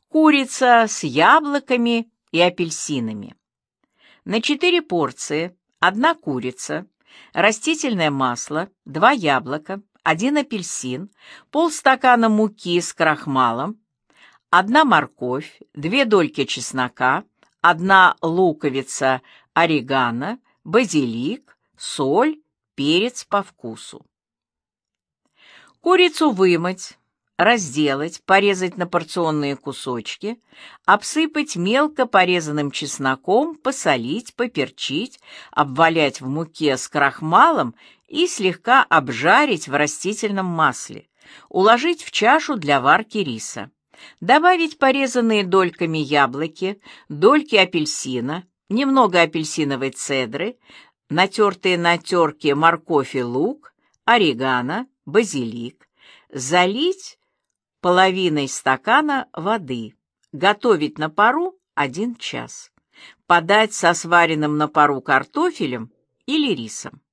Курица с яблоками и апельсинами. На 4 порции 1 курица, растительное масло, 2 яблока, 1 апельсин, полстакана муки с крахмалом, 1 морковь, 2 дольки чеснока, 1 луковица орегано, базилик, соль, перец по вкусу. Курицу вымыть, разделать, порезать на порционные кусочки, обсыпать мелко порезанным чесноком, посолить, поперчить, обвалять в муке с крахмалом и слегка обжарить в растительном масле, уложить в чашу для варки риса. Добавить порезанные дольками яблоки, дольки апельсина, немного апельсиновой цедры, натертые на терке морковь и лук, орегано, базилик, залить половиной стакана воды, готовить на пару 1 час, подать со сваренным на пару картофелем или рисом.